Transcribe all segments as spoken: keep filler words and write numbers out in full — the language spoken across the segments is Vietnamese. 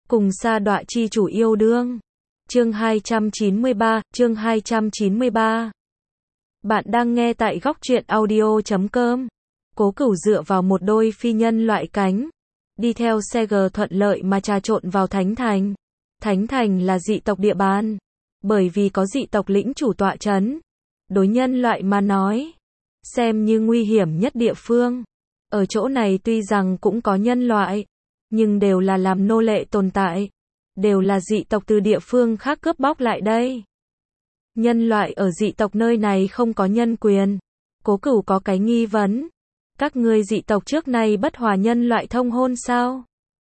Cùng sa đọa chi chủ yêu đương. Chương hai trăm chín mươi ba, chương hai trăm chín mươi ba. Bạn đang nghe tại góc truyện audio chấm com. Cố Cửu dựa vào một đôi phi nhân loại cánh, đi theo xe G thuận lợi mà trà trộn vào Thánh Thành. Thánh Thành là dị tộc địa bàn, bởi vì có dị tộc lĩnh chủ tọa trấn. Đối nhân loại mà nói, xem như nguy hiểm nhất địa phương. Ở chỗ này tuy rằng cũng có nhân loại, nhưng đều là làm nô lệ tồn tại, đều là dị tộc từ địa phương khác cướp bóc lại đây. Nhân loại ở dị tộc nơi này không có nhân quyền. Cố Cửu có cái nghi vấn. Các ngươi dị tộc trước nay bất hòa nhân loại thông hôn sao?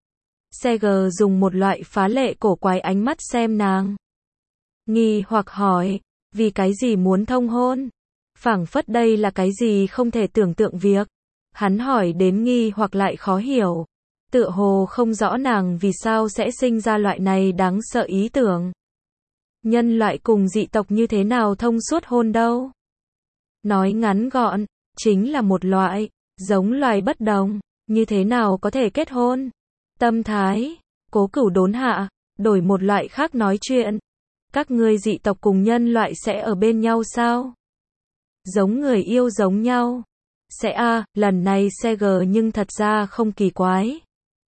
Xe G dùng một loại phá lệ cổ quái ánh mắt xem nàng. Nghi hoặc hỏi, vì cái gì muốn thông hôn? Phảng phất đây là cái gì không thể tưởng tượng việc. Hắn hỏi đến nghi hoặc lại khó hiểu. Tựa hồ không rõ nàng vì sao sẽ sinh ra loại này đáng sợ ý tưởng. Nhân loại cùng dị tộc như thế nào thông suốt hôn đâu? Nói ngắn gọn, chính là một loại, giống loài bất đồng, như thế nào có thể kết hôn? Tâm thái, Cố Cửu đốn hạ, đổi một loại khác nói chuyện. Các ngươi dị tộc cùng nhân loại sẽ ở bên nhau sao? Giống người yêu giống nhau. Sẽ a, à, lần này xe G nhưng thật ra không kỳ quái.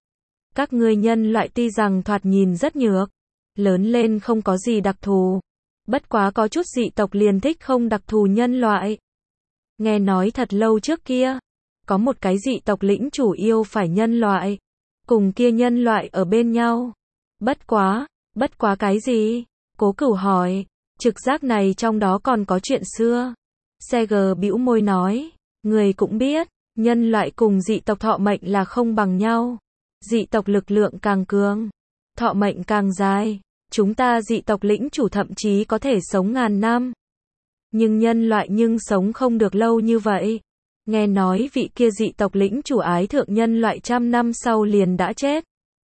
Các ngươi nhân loại tuy rằng thoạt nhìn rất nhược, lớn lên không có gì đặc thù. Bất quá có chút dị tộc liền thích không đặc thù nhân loại. Nghe nói thật lâu trước kia, có một cái dị tộc lĩnh chủ yêu phải nhân loại, cùng kia nhân loại ở bên nhau. Bất quá, bất quá cái gì? Cố Cửu hỏi, trực giác này trong đó còn có chuyện xưa. Xe G bĩu môi nói, người cũng biết, nhân loại cùng dị tộc thọ mệnh là không bằng nhau. Dị tộc lực lượng càng cường, thọ mệnh càng dài. Chúng ta dị tộc lĩnh chủ thậm chí có thể sống ngàn năm. Nhưng nhân loại nhưng sống không được lâu như vậy. Nghe nói vị kia dị tộc lĩnh chủ ái thượng nhân loại trăm năm sau liền đã chết.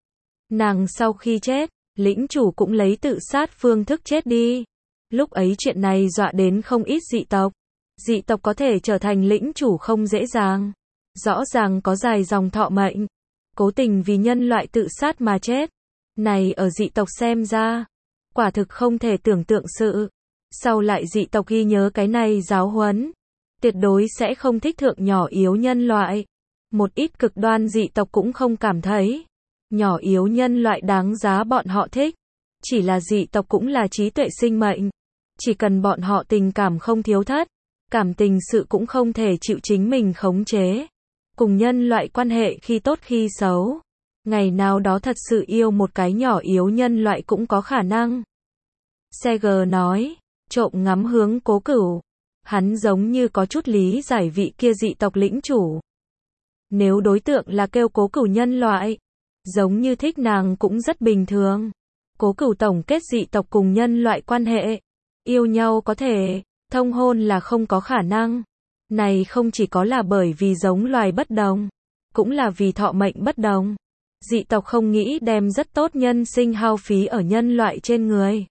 Nàng sau khi chết, lĩnh chủ cũng lấy tự sát phương thức chết đi. Lúc ấy chuyện này dọa đến không ít dị tộc. Dị tộc có thể trở thành lĩnh chủ không dễ dàng. Rõ ràng có dài dòng thọ mệnh, cố tình vì nhân loại tự sát mà chết. Này ở dị tộc xem ra, quả thực không thể tưởng tượng sự. Sau lại dị tộc ghi nhớ cái này giáo huấn, tuyệt đối sẽ không thích thượng nhỏ yếu nhân loại. Một ít cực đoan dị tộc cũng không cảm thấy nhỏ yếu nhân loại đáng giá bọn họ thích. Chỉ là dị tộc cũng là trí tuệ sinh mệnh. Chỉ cần bọn họ tình cảm không thiếu thất, cảm tình sự cũng không thể chịu chính mình khống chế. Cùng nhân loại quan hệ khi tốt khi xấu. Ngày nào đó thật sự yêu một cái nhỏ yếu nhân loại cũng có khả năng. Xe G nói, trộm ngắm hướng Cố Cửu. Hắn giống như có chút lý giải vị kia dị tộc lĩnh chủ. Nếu đối tượng là kêu Cố Cửu nhân loại, giống như thích nàng cũng rất bình thường. Cố Cửu tổng kết dị tộc cùng nhân loại quan hệ. Yêu nhau có thể, thông hôn là không có khả năng. Này không chỉ có là bởi vì giống loài bất đồng, cũng là vì thọ mệnh bất đồng. Dị tộc không nghĩ đem rất tốt nhân sinh hao phí ở nhân loại trên người.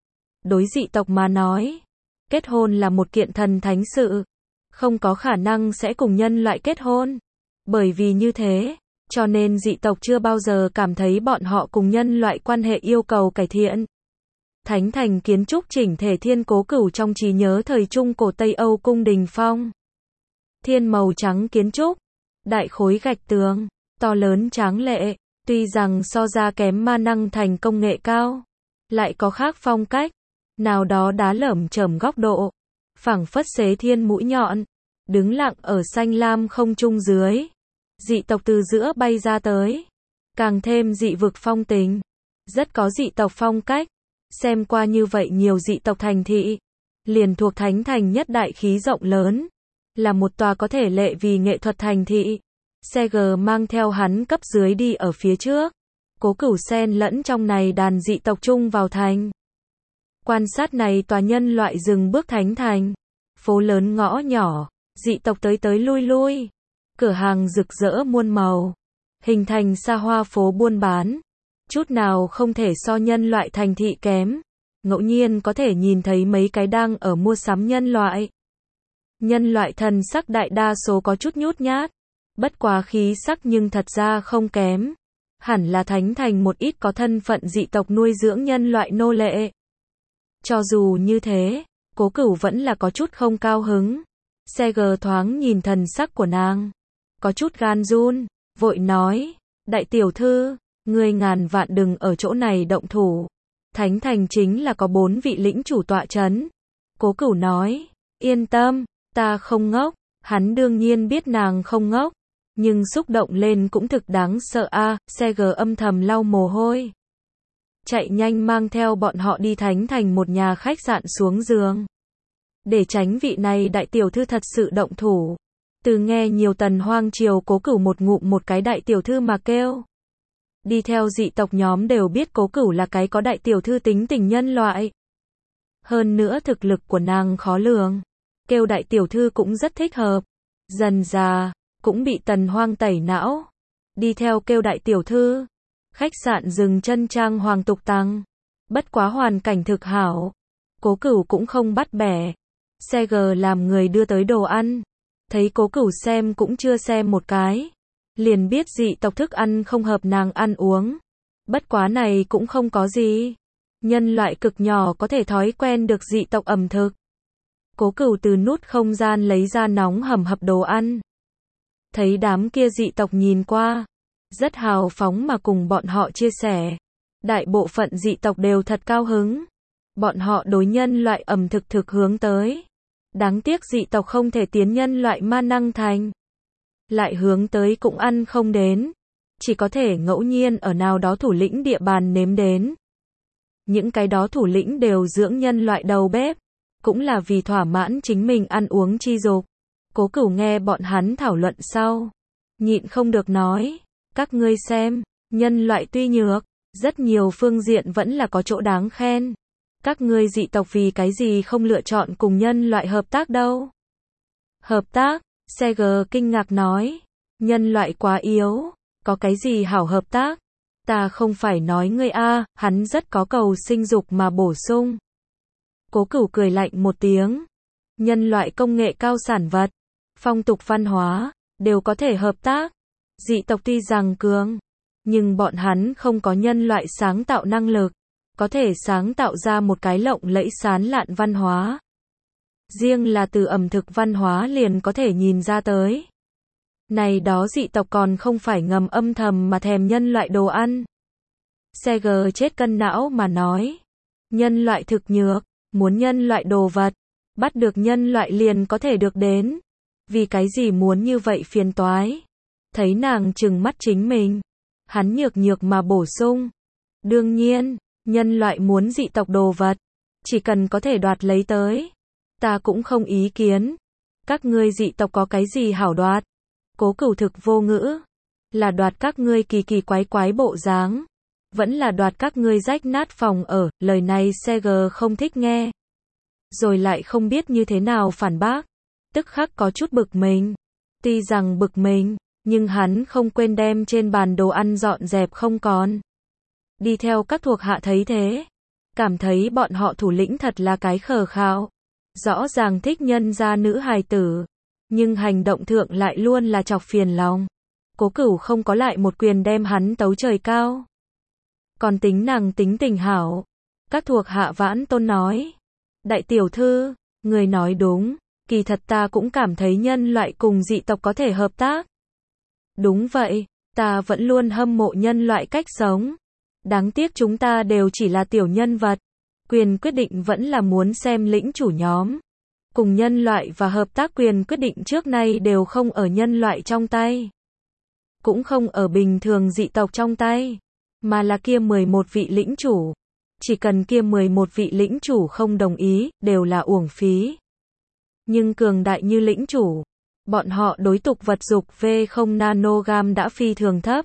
Đối dị tộc mà nói, kết hôn là một kiện thần thánh sự, không có khả năng sẽ cùng nhân loại kết hôn. Bởi vì như thế, cho nên dị tộc chưa bao giờ cảm thấy bọn họ cùng nhân loại quan hệ yêu cầu cải thiện. Thánh Thành kiến trúc chỉnh thể thiên Cố Cửu trong trí nhớ thời Trung cổ Tây Âu cung đình phong. Thiên màu trắng kiến trúc, đại khối gạch tường, to lớn tráng lệ, tuy rằng so ra kém ma năng thành công nghệ cao, lại có khác phong cách, nào đó đá lởm chởm góc độ, phảng phất xế thiên mũi nhọn, đứng lặng ở xanh lam không trung dưới. Dị tộc từ giữa bay ra tới, càng thêm dị vực phong tình, rất có dị tộc phong cách. Xem qua như vậy nhiều dị tộc thành thị, liền thuộc Thánh Thành nhất đại khí rộng lớn, là một tòa có thể lệ vì nghệ thuật thành thị. Xe G mang theo hắn cấp dưới đi ở phía trước. Cố Cửu xen lẫn trong này đàn dị tộc chung vào thành. Quan sát này tòa nhân loại dừng bước Thánh Thành. Phố lớn ngõ nhỏ, dị tộc tới tới lui lui. Cửa hàng rực rỡ muôn màu, hình thành xa hoa phố buôn bán. Chút nào không thể so nhân loại thành thị kém. Ngẫu nhiên có thể nhìn thấy mấy cái đang ở mua sắm nhân loại. Nhân loại thần sắc đại đa số có chút nhút nhát. Bất quá khí sắc nhưng thật ra không kém. hẳn là Thánh Thành một ít có thân phận dị tộc nuôi dưỡng nhân loại nô lệ. Cho dù như thế, Cố Cửu vẫn là có chút không cao hứng. Xe gờ thoáng nhìn thần sắc của nàng, có chút gan run, vội nói, đại tiểu thư, ngươi ngàn vạn đừng ở chỗ này động thủ. Thánh Thành chính là có bốn vị lĩnh chủ tọa chấn. Cố Cửu nói, yên tâm, ta không ngốc. Hắn đương nhiên biết nàng không ngốc, nhưng xúc động lên cũng thực đáng sợ a. À, xe gờ âm thầm lau mồ hôi, chạy nhanh mang theo bọn họ đi Thánh Thành một nhà khách sạn xuống giường, để tránh vị này đại tiểu thư thật sự động thủ. Từ nghe nhiều tần hoang triều Cố Cửu một ngụm một cái đại tiểu thư mà kêu. Đi theo dị tộc nhóm đều biết Cố Cửu là cái có đại tiểu thư tính tình nhân loại. Hơn nữa thực lực của nàng khó lường, kêu đại tiểu thư cũng rất thích hợp. Dần già, cũng bị tần hoang tẩy não. Đi theo kêu đại tiểu thư. Khách sạn dừng chân trang hoàng tục tăng. Bất quá hoàn cảnh thực hảo. Cố Cửu cũng không bắt bẻ. Xe gờ làm người đưa tới đồ ăn. Thấy Cố Cửu xem cũng chưa xem một cái, liền biết dị tộc thức ăn không hợp nàng ăn uống. Bất quá này cũng không có gì. Nhân loại cực nhỏ có thể thói quen được dị tộc ẩm thực. Cố Cửu từ nút không gian lấy ra nóng hầm hập đồ ăn. Thấy đám kia dị tộc nhìn qua, rất hào phóng mà cùng bọn họ chia sẻ. Đại bộ phận dị tộc đều thật cao hứng. Bọn họ đối nhân loại ẩm thực thực hướng tới. Đáng tiếc dị tộc không thể tiến nhân loại ma năng thành. Lại hướng tới cũng ăn không đến. Chỉ có thể ngẫu nhiên ở nào đó thủ lĩnh địa bàn nếm đến. Những cái đó thủ lĩnh đều dưỡng nhân loại đầu bếp. Cũng là vì thỏa mãn chính mình ăn uống chi dục. Cố Cửu nghe bọn hắn thảo luận sau, nhịn không được nói, các ngươi xem, nhân loại tuy nhược, rất nhiều phương diện vẫn là có chỗ đáng khen. Các ngươi dị tộc vì cái gì không lựa chọn cùng nhân loại hợp tác đâu? Hợp tác? Xe gờ kinh ngạc nói, nhân loại quá yếu, có cái gì hảo hợp tác? Ta không phải nói ngươi a, hắn rất có cầu sinh dục mà bổ sung. Cố Cửu cười lạnh một tiếng. Nhân loại công nghệ cao sản vật, phong tục văn hóa, đều có thể hợp tác. Dị tộc tuy rằng cường, nhưng bọn hắn không có nhân loại sáng tạo năng lực, có thể sáng tạo ra một cái lộng lẫy sán lạn văn hóa. Riêng là từ ẩm thực văn hóa liền có thể nhìn ra tới. Này đó dị tộc còn không phải ngầm âm thầm mà thèm nhân loại đồ ăn. Xe gờ chết cân não mà nói. Nhân loại thực nhược, muốn nhân loại đồ vật, bắt được nhân loại liền có thể được đến. Vì cái gì muốn như vậy phiền toái? Thấy nàng trừng mắt chính mình, hắn nhược nhược mà bổ sung. Đương nhiên, nhân loại muốn dị tộc đồ vật, chỉ cần có thể đoạt lấy tới, ta cũng không ý kiến. Các ngươi dị tộc có cái gì hảo đoạt? Cố Cửu thực vô ngữ. Là đoạt các ngươi kỳ kỳ quái quái bộ dáng, vẫn là đoạt các ngươi rách nát phòng ở. Lời này xe gờ không thích nghe, rồi lại không biết như thế nào phản bác, tức khắc có chút bực mình. Tuy rằng bực mình, nhưng hắn không quên đem trên bàn đồ ăn dọn dẹp không còn. Đi theo các thuộc hạ thấy thế, cảm thấy bọn họ thủ lĩnh thật là cái khờ khạo. Rõ ràng thích nhân gia nữ hài tử, nhưng hành động thượng lại luôn là chọc phiền lòng. Cố Cửu không có lại một quyền đem hắn tấu trời cao. Còn tính nàng tính tình hảo. Các thuộc hạ vãn tôn nói, đại tiểu thư, người nói đúng, kỳ thật ta cũng cảm thấy nhân loại cùng dị tộc có thể hợp tác. Đúng vậy, ta vẫn luôn hâm mộ nhân loại cách sống. Đáng tiếc chúng ta đều chỉ là tiểu nhân vật. Quyền quyết định vẫn là muốn xem lĩnh chủ nhóm. Cùng nhân loại và hợp tác quyền quyết định trước nay đều không ở nhân loại trong tay. Cũng không ở bình thường dị tộc trong tay. Mà là kia mười một vị lĩnh chủ. Chỉ cần kia mười một vị lĩnh chủ không đồng ý, đều là uổng phí. Nhưng cường đại như lĩnh chủ, bọn họ đối tục vật dục vê không nanogam đã phi thường thấp.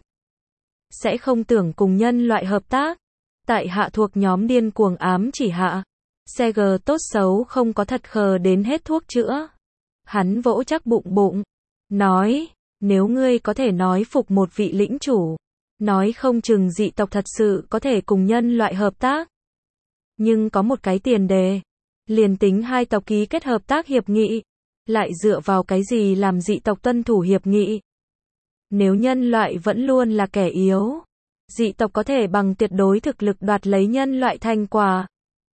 Sẽ không tưởng cùng nhân loại hợp tác. Tại hạ thuộc nhóm điên cuồng ám chỉ hạ. Xe gờ tốt xấu không có thật khờ đến hết thuốc chữa. Hắn vỗ chắc bụng bụng. Nói, nếu ngươi có thể nói phục một vị lĩnh chủ, nói không chừng dị tộc thật sự có thể cùng nhân loại hợp tác. Nhưng có một cái tiền đề. Liền tính hai tộc ký kết hợp tác hiệp nghị, lại dựa vào cái gì làm dị tộc tuân thủ hiệp nghị? Nếu nhân loại vẫn luôn là kẻ yếu, dị tộc có thể bằng tuyệt đối thực lực đoạt lấy nhân loại thành quả.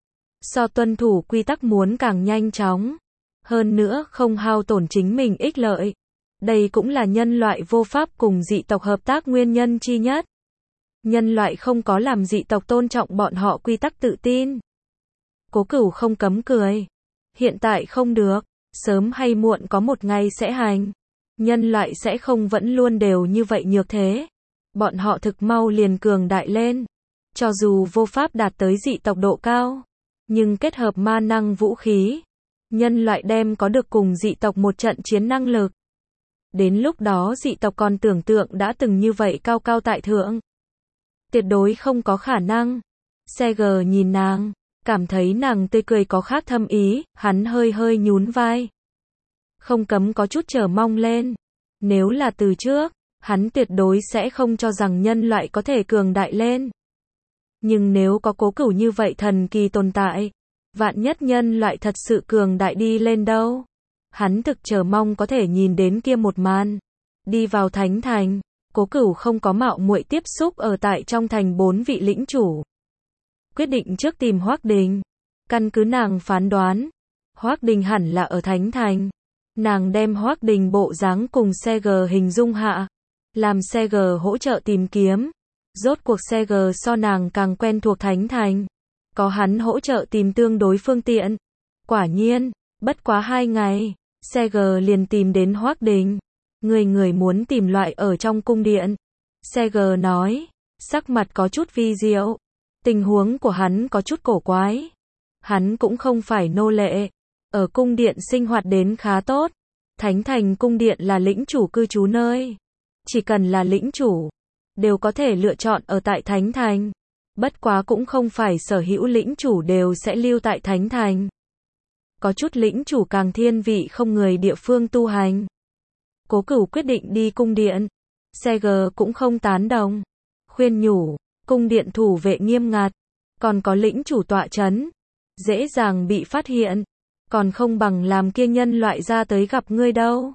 So tuân thủ quy tắc muốn càng nhanh chóng. Hơn nữa không hao tổn chính mình ích lợi. Đây cũng là nhân loại vô pháp cùng dị tộc hợp tác nguyên nhân chi nhất. Nhân loại không có làm dị tộc tôn trọng bọn họ quy tắc tự tin. Cố Cửu không cấm cười. Hiện tại không được, sớm hay muộn có một ngày sẽ hành. Nhân loại sẽ không vẫn luôn đều như vậy nhược thế. Bọn họ thực mau liền cường đại lên. Cho dù vô pháp đạt tới dị tộc độ cao, nhưng kết hợp ma năng vũ khí, nhân loại đem có được cùng dị tộc một trận chiến năng lực. Đến lúc đó dị tộc còn tưởng tượng đã từng như vậy cao cao tại thượng. Tuyệt đối không có khả năng. Sager nhìn nàng, cảm thấy nàng tươi cười có khác thâm ý, hắn hơi hơi nhún vai. Không cấm có chút chờ mong lên. Nếu là từ trước, hắn tuyệt đối sẽ không cho rằng nhân loại có thể cường đại lên. Nhưng nếu có Cố Cửu như vậy thần kỳ tồn tại, vạn nhất nhân loại thật sự cường đại đi lên đâu. Hắn thực chờ mong có thể nhìn đến kia một màn. Đi vào thánh thành, Cố Cửu không có mạo muội tiếp xúc ở tại trong thành bốn vị lĩnh chủ. Quyết định trước tìm Hoắc Đình. Căn cứ nàng phán đoán, Hoắc Đình hẳn là ở thánh thành. Nàng đem Hoắc Đình bộ dáng cùng Sager hình dung hạ, làm Sager hỗ trợ tìm kiếm. Rốt cuộc Sager so nàng càng quen thuộc thánh thành, có hắn hỗ trợ tìm tương đối phương tiện. Quả nhiên, bất quá hai ngày, Sager liền tìm đến Hoắc Đình. Người người muốn tìm loại ở trong cung điện. Sager nói, sắc mặt có chút vi diệu. Tình huống của hắn có chút cổ quái. Hắn cũng không phải nô lệ. Ở cung điện sinh hoạt đến khá tốt. Thánh thành cung điện là lĩnh chủ cư trú nơi. Chỉ cần là lĩnh chủ, đều có thể lựa chọn ở tại thánh thành. Bất quá cũng không phải sở hữu lĩnh chủ đều sẽ lưu tại thánh thành. Có chút lĩnh chủ càng thiên vị không người địa phương tu hành. Cố Cửu quyết định đi cung điện. Sager cũng không tán đồng. Khuyên nhủ, cung điện thủ vệ nghiêm ngặt. Còn có lĩnh chủ tọa chấn. Dễ dàng bị phát hiện. Còn không bằng làm kia nhân loại ra tới gặp ngươi đâu.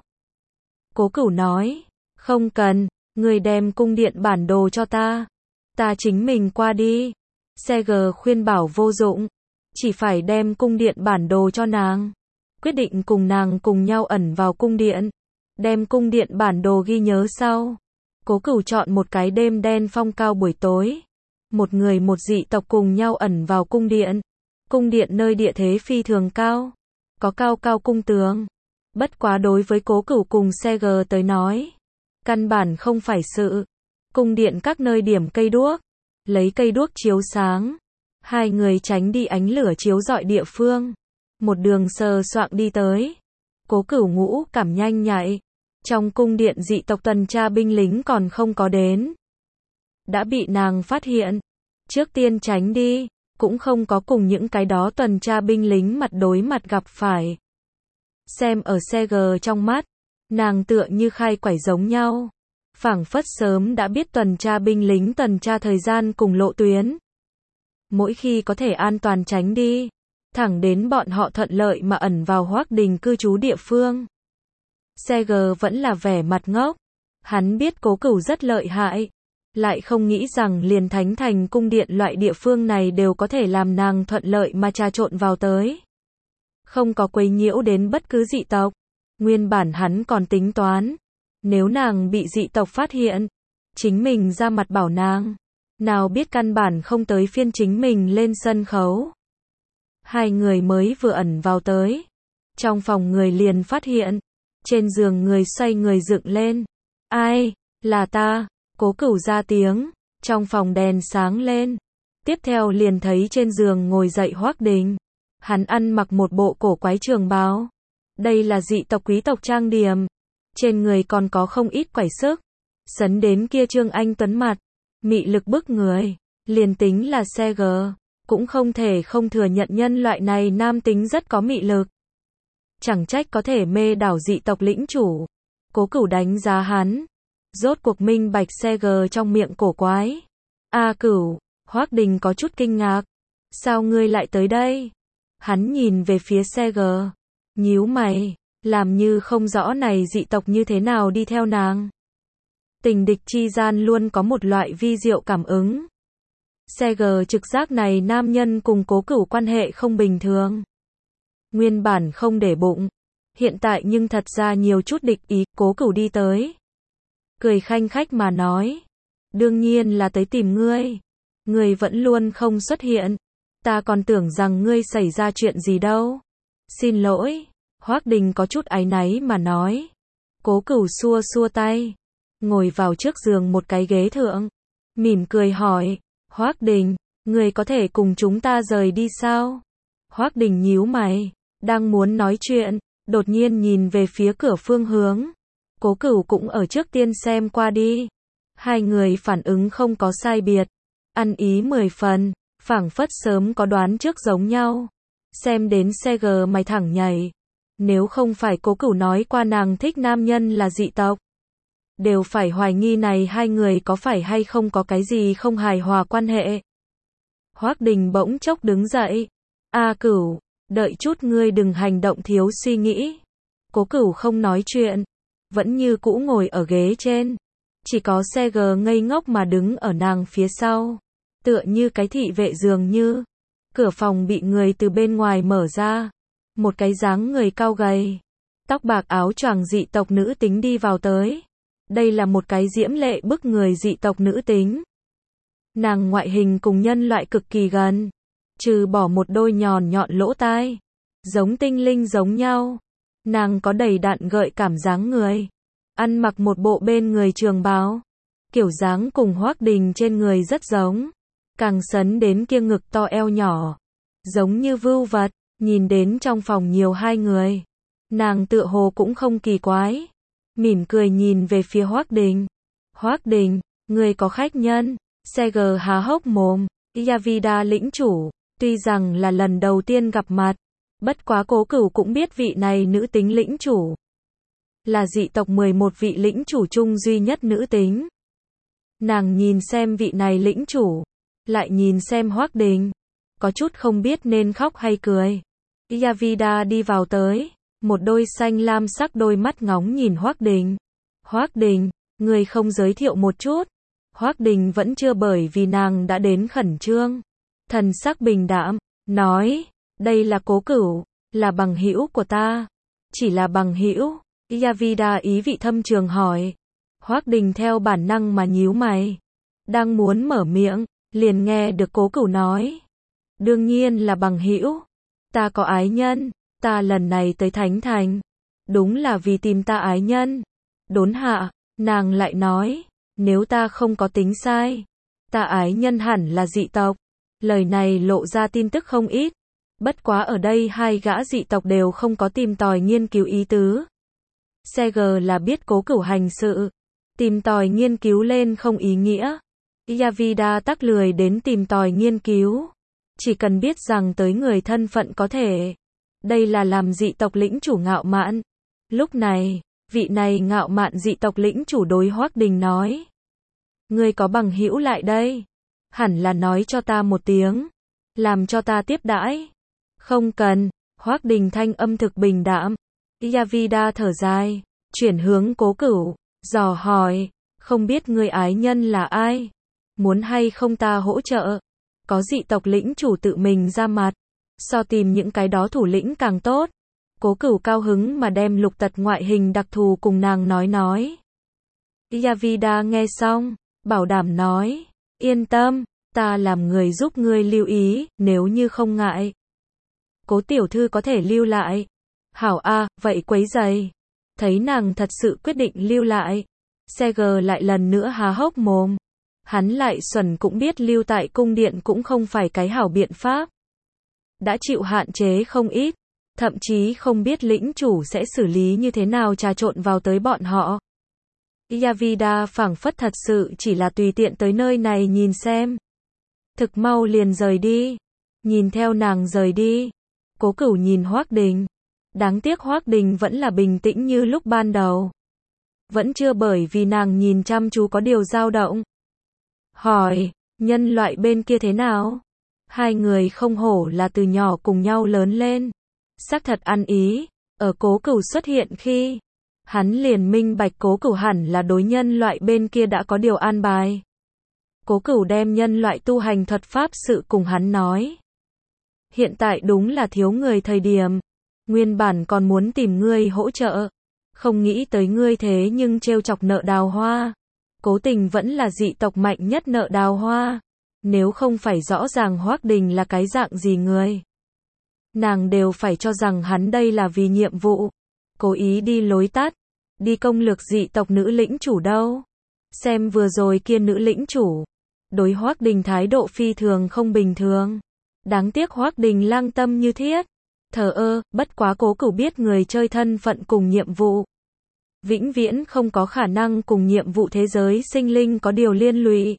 Cố Cửu nói, không cần, ngươi đem cung điện bản đồ cho ta. Ta chính mình qua đi. Sager khuyên bảo vô dụng. Chỉ phải đem cung điện bản đồ cho nàng. Quyết định cùng nàng cùng nhau ẩn vào cung điện. Đem cung điện bản đồ ghi nhớ sau. Cố Cửu chọn một cái đêm đen phong cao buổi tối. Một người một dị tộc cùng nhau ẩn vào cung điện. Cung điện nơi địa thế phi thường cao. Có cao cao cung tường. Bất quá đối với Cố Cửu cùng Sager tới nói, căn bản không phải sự. Cung điện các nơi điểm cây đuốc. Lấy cây đuốc chiếu sáng. Hai người tránh đi ánh lửa chiếu rọi địa phương. Một đường sờ soạng đi tới. Cố Cửu ngũ cảm nhanh nhạy. Trong cung điện dị tộc tuần tra binh lính còn không có đến. Đã bị nàng phát hiện. Trước tiên tránh đi. Cũng không có cùng những cái đó tuần tra binh lính mặt đối mặt gặp phải. Xem ở Sager trong mắt, nàng tựa như khai quải giống nhau. Phảng phất sớm đã biết tuần tra binh lính tuần tra thời gian cùng lộ tuyến. Mỗi khi có thể an toàn tránh đi, thẳng đến bọn họ thuận lợi mà ẩn vào Hoắc Đình cư trú địa phương. Sager vẫn là vẻ mặt ngốc. Hắn biết Cố Cửu rất lợi hại. Lại không nghĩ rằng liền thánh thành cung điện loại địa phương này đều có thể làm nàng thuận lợi mà trà trộn vào tới. Không có quấy nhiễu đến bất cứ dị tộc. Nguyên bản hắn còn tính toán. Nếu nàng bị dị tộc phát hiện, chính mình ra mặt bảo nàng. Nào biết căn bản không tới phiên chính mình lên sân khấu. Hai người mới vừa ẩn vào tới. Trong phòng người liền phát hiện. Trên giường người xoay người dựng lên. Ai? Là ta. Cố Cửu ra tiếng. Trong phòng đèn sáng lên. Tiếp theo liền thấy trên giường ngồi dậy Hoắc Đình. Hắn ăn mặc một bộ cổ quái trường bào. Đây là dị tộc quý tộc trang điểm. Trên người còn có không ít quải sức. Sấn đến kia trương anh tuấn mặt. Mị lực bức người. Liền tính là Sager, cũng không thể không thừa nhận nhân loại này nam tính rất có mị lực. Chẳng trách có thể mê đảo dị tộc lĩnh chủ. Cố Cửu đánh giá hắn. Rốt cuộc minh bạch Sager trong miệng cổ quái. A Cửu, Hoắc Đình có chút kinh ngạc. Sao ngươi lại tới đây? Hắn nhìn về phía Sager. Nhíu mày, làm như không rõ này dị tộc như thế nào đi theo nàng. Tình địch chi gian luôn có một loại vi diệu cảm ứng. xê giê trực giác này nam nhân cùng Cố Cửu quan hệ không bình thường. Nguyên bản không để bụng, hiện tại nhưng thật ra nhiều chút địch ý. Cố Cửu đi tới, cười khanh khách mà nói, đương nhiên là tới tìm ngươi. Ngươi vẫn luôn không xuất hiện, ta còn tưởng rằng ngươi xảy ra chuyện gì đâu. Xin lỗi, Hoắc Đình có chút áy náy mà nói. Cố Cửu xua xua tay, ngồi vào trước giường một cái ghế thượng, mỉm cười hỏi, Hoắc Đình, ngươi có thể cùng chúng ta rời đi sao? Hoắc Đình nhíu mày, đang muốn nói chuyện, đột nhiên nhìn về phía cửa phương hướng. Cố Cửu cũng ở trước tiên xem qua đi. Hai người phản ứng không có sai biệt, ăn ý mười phần, phảng phất sớm có đoán trước giống nhau. Xem đến xê giê mày thẳng nhảy. Nếu không phải Cố Cửu nói qua nàng thích nam nhân là dị tộc, đều phải hoài nghi này hai người có phải hay không có cái gì không hài hòa quan hệ. Hoắc Đình bỗng chốc đứng dậy. A Cửu, đợi chút ngươi đừng hành động thiếu suy nghĩ. Cố Cửu không nói chuyện, vẫn như cũ ngồi ở ghế trên. Chỉ có xê giê ngây ngốc mà đứng ở nàng phía sau, tựa như cái thị vệ dường như. Cửa phòng bị người từ bên ngoài mở ra. Một cái dáng người cao gầy, tóc bạc áo choàng dị tộc nữ tính đi vào tới. Đây là một cái diễm lệ bức người dị tộc nữ tính. Nàng ngoại hình cùng nhân loại cực kỳ gần, trừ bỏ một đôi nhọn nhọn lỗ tai, giống tinh linh giống nhau. Nàng có đầy đặn gợi cảm dáng người, ăn mặc một bộ bên người trường bào, kiểu dáng cùng Hoắc Đình trên người rất giống, càng sấn đến kia ngực to eo nhỏ, giống như vưu vật. Nhìn đến trong phòng nhiều hai người, nàng tựa hồ cũng không kỳ quái, mỉm cười nhìn về phía Hoắc Đình. Hoắc Đình, người có khách nhân? xê giê há hốc mồm. Yavida lĩnh chủ, tuy rằng là lần đầu tiên gặp mặt, bất quá Cố Cửu cũng biết vị này nữ tính lĩnh chủ, là dị tộc mười một vị lĩnh chủ chung duy nhất nữ tính. Nàng nhìn xem vị này lĩnh chủ, lại nhìn xem Hoắc Đình, có chút không biết nên khóc hay cười. Yavida đi vào tới, một đôi xanh lam sắc đôi mắt ngóng nhìn Hoắc Đình. Hoắc Đình, người không giới thiệu một chút? Hoắc Đình vẫn chưa bởi vì nàng đã đến khẩn trương, thần sắc bình đạm, nói, đây là Cố Cửu, là bằng hữu của ta. Chỉ là bằng hữu? Yavida ý vị thâm trường hỏi. Hoắc Đình theo bản năng mà nhíu mày, đang muốn mở miệng, liền nghe được Cố Cửu nói, đương nhiên là bằng hữu. Ta có ái nhân, ta lần này tới Thánh Thành, đúng là vì tìm ta ái nhân. Đốn hạ, nàng lại nói, nếu ta không có tính sai, ta ái nhân hẳn là dị tộc. Lời này lộ ra tin tức không ít, bất quá ở đây hai gã dị tộc đều không có tìm tòi nghiên cứu ý tứ. xê giê là biết Cố Cửu hành sự, tìm tòi nghiên cứu lên không ý nghĩa. Yavida tắc lười đến tìm tòi nghiên cứu, chỉ cần biết rằng tới người thân phận có thể. Đây là làm dị tộc lĩnh chủ ngạo mạn. Lúc này, vị này ngạo mạn dị tộc lĩnh chủ đối Hoắc Đình nói, ngươi có bằng hữu lại đây, hẳn là nói cho ta một tiếng, làm cho ta tiếp đãi. Không cần. Hoắc Đình thanh âm thực bình đạm. Yavida thở dài, chuyển hướng Cố Cửu, dò hỏi, không biết ngươi ái nhân là ai, muốn hay không ta hỗ trợ? Có dị tộc lĩnh chủ tự mình ra mặt, so tìm những cái đó thủ lĩnh càng tốt. Cố Cửu cao hứng mà đem lục tật ngoại hình đặc thù cùng nàng nói nói. Yavida nghe xong, bảo đảm nói, yên tâm, ta làm người giúp ngươi lưu ý, nếu như không ngại. Cố tiểu thư có thể lưu lại. Hảo a, vậy quấy giày. Thấy nàng thật sự quyết định lưu lại, xê giê lại lần nữa há hốc mồm. Hắn lại xuẩn cũng biết lưu tại cung điện cũng không phải cái hảo biện pháp. Đã chịu hạn chế không ít, thậm chí không biết lĩnh chủ sẽ xử lý như thế nào trà trộn vào tới bọn họ. Yavida phảng phất thật sự chỉ là tùy tiện tới nơi này nhìn xem. Thực mau liền rời đi. Nhìn theo nàng rời đi, Cố Cửu nhìn Hoắc Đình. Đáng tiếc Hoắc Đình vẫn là bình tĩnh như lúc ban đầu. Vẫn chưa bởi vì nàng nhìn chăm chú có điều dao động. Hỏi, nhân loại bên kia thế nào? Hai người không hổ là từ nhỏ cùng nhau lớn lên. Xác thật ăn ý, ở Cố Cửu xuất hiện khi Hắn liền minh bạch Cố Cửu hẳn là đối nhân loại bên kia đã có điều an bài. Cố Cửu đem nhân loại tu hành thuật pháp sự cùng hắn nói. Hiện tại đúng là thiếu người thời điểm. Nguyên bản còn muốn tìm ngươi hỗ trợ. Không nghĩ tới ngươi thế nhưng trêu chọc nợ Đào Hoa. Cố Tình vẫn là dị tộc mạnh nhất nợ Đào Hoa. Nếu không phải rõ ràng Hoắc Đình là cái dạng gì người, nàng đều phải cho rằng hắn đây là vì nhiệm vụ. Cố ý đi lối tắt. Đi công lược dị tộc nữ lĩnh chủ đâu. Xem vừa rồi kia nữ lĩnh chủ. Đối Hoắc Đình thái độ phi thường không bình thường. Đáng tiếc Hoắc Đình lang tâm như thiết. Thờ ơ, bất quá Cố Cửu biết người chơi thân phận cùng nhiệm vụ. Vĩnh viễn không có khả năng cùng nhiệm vụ thế giới sinh linh có điều liên lụy.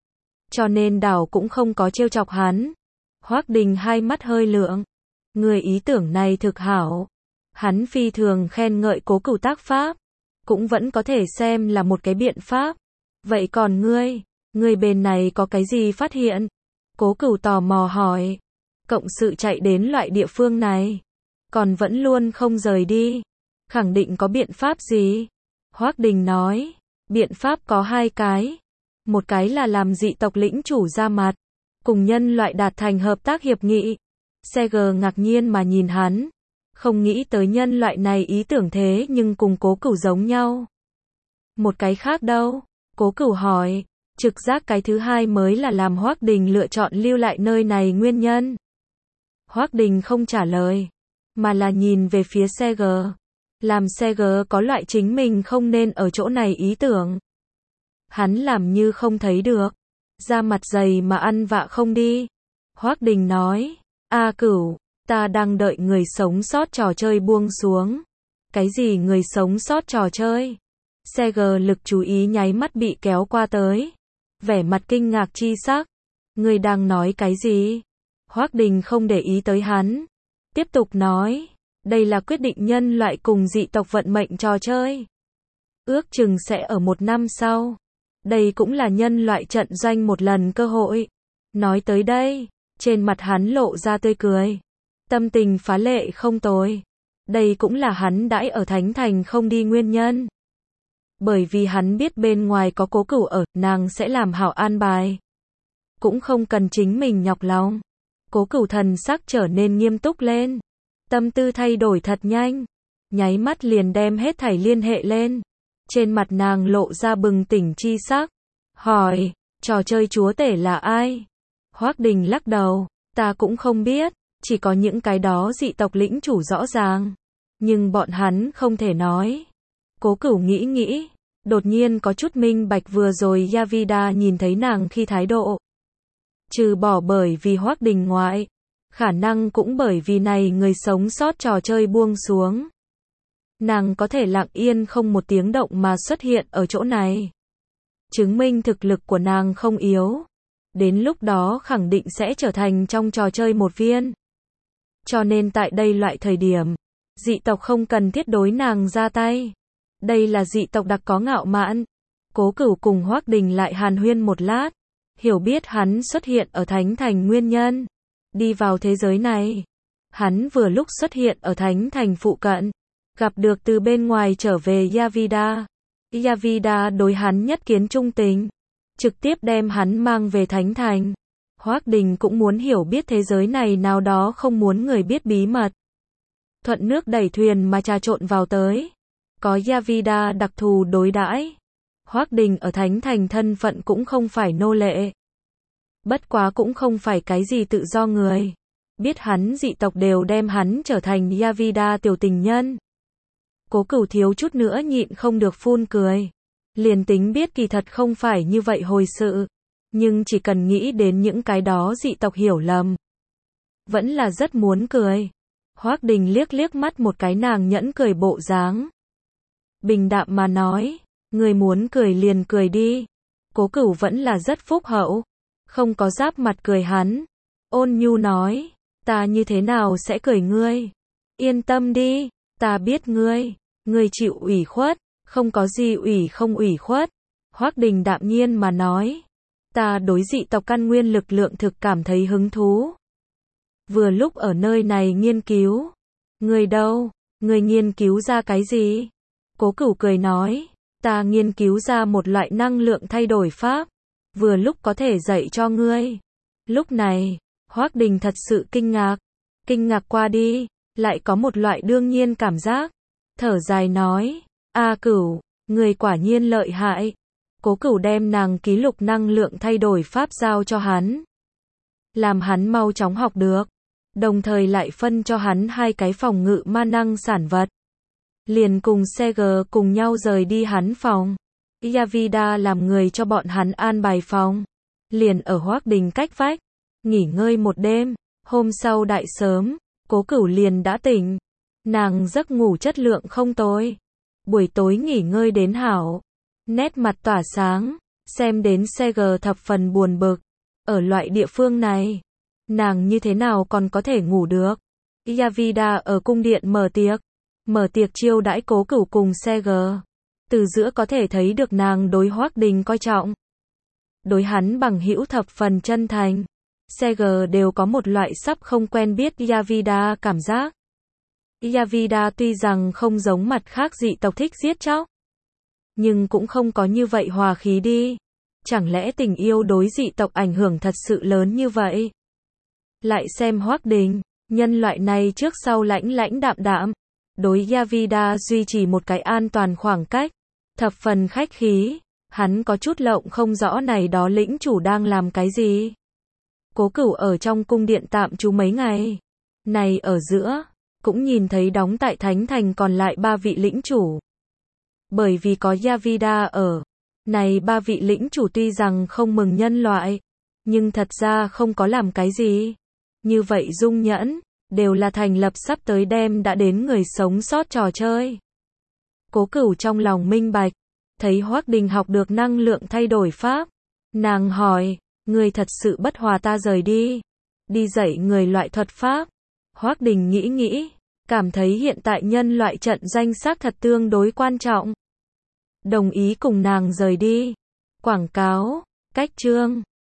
Cho nên đảo cũng không có trêu chọc hắn. Hoắc Đình hai mắt hơi lượng. Người ý tưởng này thực hảo. Hắn phi thường khen ngợi Cố Cửu tác pháp. Cũng vẫn có thể xem là một cái biện pháp. Vậy còn ngươi, ngươi bên này có cái gì phát hiện? Cố Cửu tò mò hỏi. Cộng sự chạy đến loại địa phương này. Còn vẫn luôn không rời đi. Khẳng định có biện pháp gì? Hoắc Đình nói. Biện pháp có hai cái. Một cái là làm dị tộc lĩnh chủ ra mặt. Cùng nhân loại đạt thành hợp tác hiệp nghị. Sega ngạc nhiên mà nhìn hắn. Không nghĩ tới nhân loại này ý tưởng thế nhưng cùng Cố Cửu giống nhau. Một cái khác đâu? Cố Cửu hỏi. Trực giác cái thứ hai mới là làm Hoắc Đình lựa chọn lưu lại nơi này nguyên nhân. Hoắc Đình không trả lời. Mà là nhìn về phía Sega. Làm Sega có loại chính mình không nên ở chỗ này ý tưởng. Hắn làm như không thấy được. Ra mặt dày mà ăn vạ không đi. Hoắc Đình nói. A Cửu, ta đang đợi người sống sót trò chơi buông xuống. Cái gì người sống sót trò chơi? Sega lực chú ý nháy mắt bị kéo qua tới. Vẻ mặt kinh ngạc chi sắc. Ngươi đang nói cái gì? Hoắc Đình không để ý tới hắn. Tiếp tục nói. Đây là quyết định nhân loại cùng dị tộc vận mệnh trò chơi. Ước chừng sẽ ở một năm sau. Đây cũng là nhân loại trận doanh một lần cơ hội. Nói tới đây, trên mặt hắn lộ ra tươi cười. Tâm tình phá lệ không tồi. Đây cũng là hắn đãi ở Thánh Thành không đi nguyên nhân. Bởi vì hắn biết bên ngoài có Cố Cửu ở, nàng sẽ làm hảo an bài. Cũng không cần chính mình nhọc lòng. Cố Cửu thần sắc trở nên nghiêm túc lên. Tâm tư thay đổi thật nhanh. Nháy mắt liền đem hết thảy liên hệ lên. Trên mặt nàng lộ ra bừng tỉnh chi sắc. Hỏi, trò chơi chúa tể là ai? Hoắc Đình lắc đầu. Ta cũng không biết. Chỉ có những cái đó dị tộc lĩnh chủ rõ ràng. Nhưng bọn hắn không thể nói. Cố Cửu nghĩ nghĩ. Đột nhiên có chút minh bạch vừa rồi Yavida nhìn thấy nàng khi thái độ. Trừ bỏ bởi vì Hoắc Đình ngoại. Khả năng cũng bởi vì này người sống sót trò chơi buông xuống. Nàng có thể lặng yên không một tiếng động mà xuất hiện ở chỗ này. Chứng minh thực lực của nàng không yếu. Đến lúc đó khẳng định sẽ trở thành trong trò chơi một viên. Cho nên tại đây loại thời điểm, dị tộc không cần thiết đối nàng ra tay. Đây là dị tộc đặc có ngạo mạn. Cố Cửu cùng Hoắc Đình lại hàn huyên một lát. Hiểu biết hắn xuất hiện ở Thánh Thành nguyên nhân. Đi vào thế giới này. Hắn vừa lúc xuất hiện ở Thánh Thành phụ cận. Gặp được từ bên ngoài trở về Yavida. Yavida đối hắn nhất kiến trung tình. Trực tiếp đem hắn mang về Thánh Thành. Hoắc Đình cũng muốn hiểu biết thế giới này nào đó không muốn người biết bí mật. Thuận nước đẩy thuyền mà trà trộn vào tới. Có Yavida đặc thù đối đãi. Hoắc Đình ở Thánh Thành thân phận cũng không phải nô lệ. Bất quá cũng không phải cái gì tự do người. Biết hắn dị tộc đều đem hắn trở thành Yavida tiểu tình nhân. Cố Cửu thiếu chút nữa nhịn không được phun cười. Liền tính biết kỳ thật không phải như vậy hồi sự. Nhưng chỉ cần nghĩ đến những cái đó dị tộc hiểu lầm. Vẫn là rất muốn cười. Hoắc Đình liếc liếc mắt một cái nàng nhẫn cười bộ dáng. Bình đạm mà nói. Người muốn cười liền cười đi. Cố Cửu vẫn là rất phúc hậu. Không có giáp mặt cười hắn. Ôn nhu nói. Ta như thế nào sẽ cười ngươi? Yên tâm đi. Ta biết ngươi. Ngươi chịu ủy khuất. Không có gì ủy không ủy khuất. Hoắc Đình đạm nhiên mà nói. Ta đối dị tộc căn nguyên lực lượng thực cảm thấy hứng thú. Vừa lúc ở nơi này nghiên cứu. Ngươi đâu? Ngươi nghiên cứu ra cái gì? Cố Cửu cười nói, ta nghiên cứu ra một loại năng lượng thay đổi pháp, vừa lúc có thể dạy cho ngươi. Lúc này, Hoắc Đình thật sự kinh ngạc, kinh ngạc qua đi, lại có một loại đương nhiên cảm giác, thở dài nói, A Cửu, người quả nhiên lợi hại. Cố Cửu đem nàng ký lục năng lượng thay đổi pháp giao cho hắn, làm hắn mau chóng học được, đồng thời lại phân cho hắn hai cái phòng ngự ma năng sản vật. Liền cùng Seger cùng nhau rời đi hắn phòng. Yavida làm người cho bọn hắn an bài phòng. Liền ở Hoắc Đình cách vách, nghỉ ngơi một đêm. Hôm sau đại sớm, Cố Cửu liền đã tỉnh. Nàng giấc ngủ chất lượng không tồi. Buổi tối nghỉ ngơi đến hảo, nét mặt tỏa sáng, xem đến Seger thập phần buồn bực. Ở loại địa phương này, nàng như thế nào còn có thể ngủ được. Yavida ở cung điện mở tiệc, mở tiệc chiêu đãi Cố Cửu cùng Seger. Từ giữa có thể thấy được nàng đối Hoắc Đình coi trọng, đối hắn bằng hữu thập phần chân thành. Seger đều có một loại sắp không quen biết Yavida cảm giác. Yavida tuy rằng không giống mặt khác dị tộc thích giết chóc, nhưng cũng không có như vậy hòa khí đi. Chẳng lẽ tình yêu đối dị tộc ảnh hưởng thật sự lớn như vậy? Lại xem Hoắc Đình, nhân loại này trước sau lãnh lãnh đạm đạm, đối Yavida duy trì một cái an toàn khoảng cách, thập phần khách khí. Hắn có chút lộng không rõ này đó lĩnh chủ đang làm cái gì. Cố Cửu ở trong cung điện tạm trú mấy ngày, này ở giữa, cũng nhìn thấy đóng tại Thánh Thành còn lại ba vị lĩnh chủ. Bởi vì có Yavida ở, này ba vị lĩnh chủ tuy rằng không mừng nhân loại, nhưng thật ra không có làm cái gì. Như vậy dung nhẫn, đều là thành lập sắp tới đem đã đến người sống sót trò chơi. Cố Cửu trong lòng minh bạch, thấy Hoắc Đình học được năng lượng thay đổi pháp. Nàng hỏi, người thật sự bất hòa ta rời đi, đi dạy người loại thuật pháp. Hoắc Đình nghĩ nghĩ, cảm thấy hiện tại nhân loại trận danh xác thật tương đối quan trọng. Đồng ý cùng nàng rời đi. Quảng cáo, cách chương.